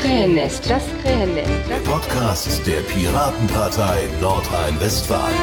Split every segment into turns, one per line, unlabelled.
Krähennest.
Der Podcast der Piratenpartei Nordrhein-Westfalen.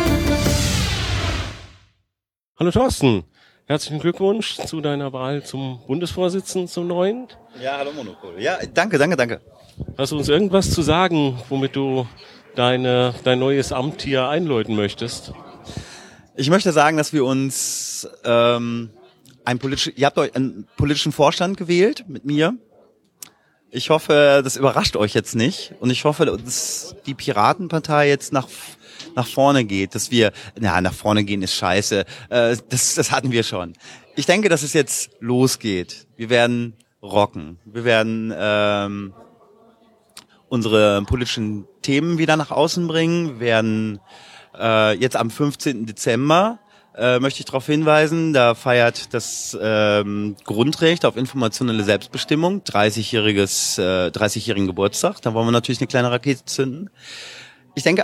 Hallo Thorsten, herzlichen Glückwunsch zu deiner Wahl zum Bundesvorsitzenden, zum neuen.
Ja, hallo Monopol. Ja, danke.
Hast du uns irgendwas zu sagen, womit du dein neues Amt hier einläuten möchtest?
Ich möchte sagen, dass wir uns ihr habt euch einen politischen Vorstand gewählt mit mir. Ich hoffe, das überrascht euch jetzt nicht. Und ich hoffe, dass die Piratenpartei jetzt nach vorne geht. Nach vorne gehen ist scheiße. Das hatten wir schon. Ich denke, dass es jetzt losgeht. Wir werden rocken. Wir werden unsere politischen Themen wieder nach außen bringen. Wir werden jetzt am 15. Dezember möchte ich darauf hinweisen, da feiert das Grundrecht auf informationelle Selbstbestimmung 30-jährigen Geburtstag. Da wollen wir natürlich eine kleine Rakete zünden. Ich denke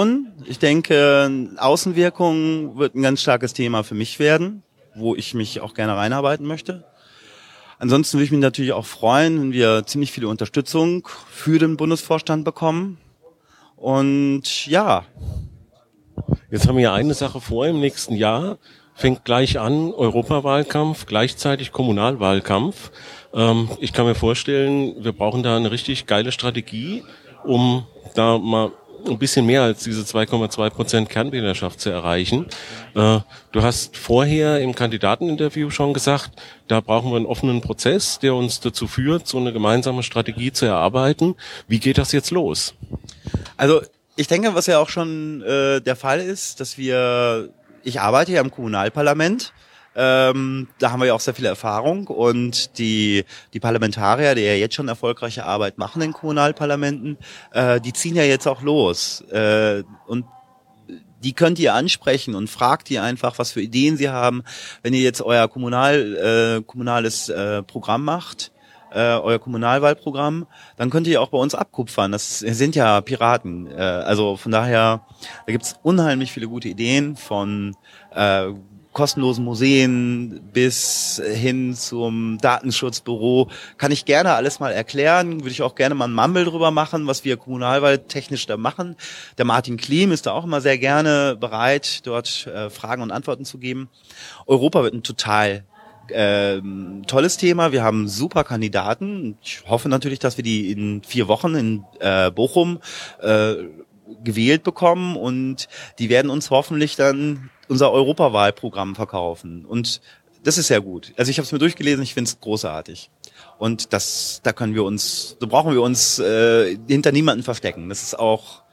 Außenwirkung wird ein ganz starkes Thema für mich werden, wo ich mich auch gerne reinarbeiten möchte. Ansonsten würde ich mich natürlich auch freuen, wenn wir ziemlich viele Unterstützung für den Bundesvorstand bekommen. Und ja.
Jetzt haben wir ja eine Sache vor, im nächsten Jahr fängt gleich an Europawahlkampf, gleichzeitig Kommunalwahlkampf. Ich kann mir vorstellen, wir brauchen da eine richtig geile Strategie, um da mal ein bisschen mehr als diese 2,2% Kernwählerschaft zu erreichen. Du hast vorher im Kandidateninterview schon gesagt, da brauchen wir einen offenen Prozess, der uns dazu führt, so eine gemeinsame Strategie zu erarbeiten. Wie geht das jetzt los?
Also ich denke, was ja auch schon der Fall ist, ich arbeite ja im Kommunalparlament, da haben wir ja auch sehr viel Erfahrung und die Parlamentarier, die ja jetzt schon erfolgreiche Arbeit machen in Kommunalparlamenten, die ziehen ja jetzt auch los und die könnt ihr ansprechen und fragt ihr einfach, was für Ideen sie haben, wenn ihr jetzt euer kommunales Programm macht. Euer Kommunalwahlprogramm, dann könnt ihr auch bei uns abkupfern. Das sind ja Piraten. Also von daher, da gibt's unheimlich viele gute Ideen von kostenlosen Museen bis hin zum Datenschutzbüro. Kann ich gerne alles mal erklären. Würde ich auch gerne mal ein Mumble drüber machen, was wir kommunalwahltechnisch da machen. Der Martin Kliem ist da auch immer sehr gerne bereit, dort Fragen und Antworten zu geben. Europa wird ein total tolles Thema. Wir haben super Kandidaten. Ich hoffe natürlich, dass wir die in 4 Wochen in Bochum gewählt bekommen und die werden uns hoffentlich dann unser Europawahlprogramm verkaufen. Und das ist sehr gut. Also ich habe es mir durchgelesen, ich finde es großartig. Und da brauchen wir uns hinter niemanden verstecken. Das ist auch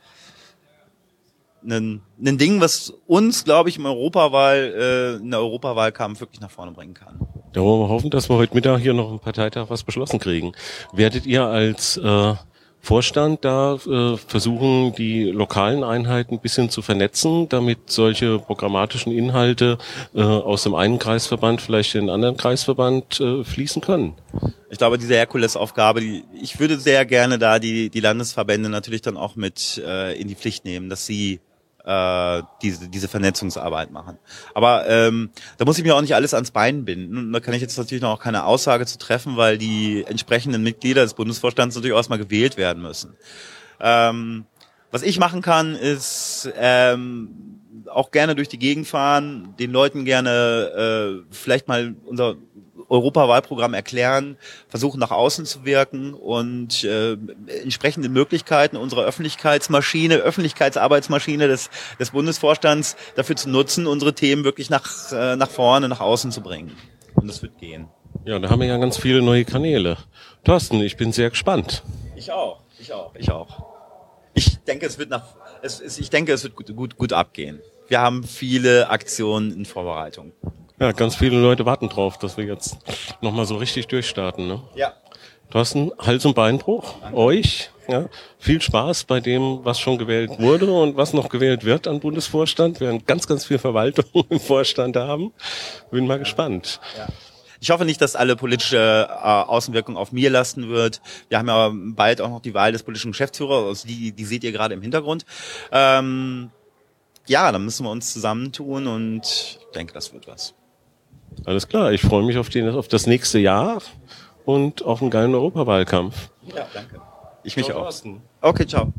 ein Ding, was uns, glaube ich, in der Europawahlkampf wirklich nach vorne bringen kann.
Da wollen wir hoffen, dass wir heute Mittag hier noch im Parteitag was beschlossen kriegen. Werdet ihr als Vorstand da versuchen, die lokalen Einheiten ein bisschen zu vernetzen, damit solche programmatischen Inhalte aus dem einen Kreisverband vielleicht in den anderen Kreisverband fließen können?
Ich glaube, diese Herkulesaufgabe, ich würde sehr gerne da die Landesverbände natürlich dann auch mit in die Pflicht nehmen, dass sie diese Vernetzungsarbeit machen. Aber da muss ich mir auch nicht alles ans Bein binden. Und da kann ich jetzt natürlich noch auch keine Aussage zu treffen, weil die entsprechenden Mitglieder des Bundesvorstands natürlich auch erstmal gewählt werden müssen. Was ich machen kann, ist auch gerne durch die Gegend fahren, den Leuten gerne vielleicht mal unser Europawahlprogramm erklären, versuchen nach außen zu wirken und entsprechende Möglichkeiten unserer Öffentlichkeitsarbeitsmaschine des Bundesvorstands dafür zu nutzen, unsere Themen wirklich nach vorne, nach außen zu bringen. Und das wird gehen.
Ja, da haben wir ja ganz viele neue Kanäle. Thorsten, ich bin sehr gespannt.
Ich auch. Ich denke, es wird gut abgehen. Wir haben viele Aktionen in Vorbereitung.
Ja, ganz viele Leute warten drauf, dass wir jetzt nochmal so richtig durchstarten, ne?
Ja.
Thorsten, Hals- und Beinbruch, euch, ja, viel Spaß bei dem, was schon gewählt wurde und was noch gewählt wird an Bundesvorstand. Wir werden ganz, ganz viel Verwaltung im Vorstand haben. Bin mal gespannt.
Ja. Ich hoffe nicht, dass alle politische Außenwirkung auf mir lasten wird. Wir haben ja bald auch noch die Wahl des politischen Geschäftsführers, also die seht ihr gerade im Hintergrund. Dann müssen wir uns zusammentun und ich denke, das wird was.
Alles klar, ich freue mich auf das nächste Jahr und auf einen geilen Europawahlkampf.
Ja, danke. Ich mich auch.
Thorsten.
Okay, ciao.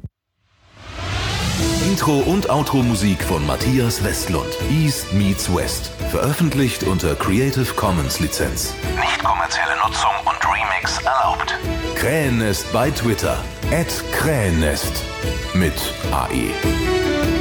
Intro- und Outro-Musik von Matthias Westlund. East meets West. Veröffentlicht unter Creative Commons Lizenz.
Nicht kommerzielle Nutzung und Remix erlaubt.
Krähennest bei Twitter. @Krähennest. Mit AE.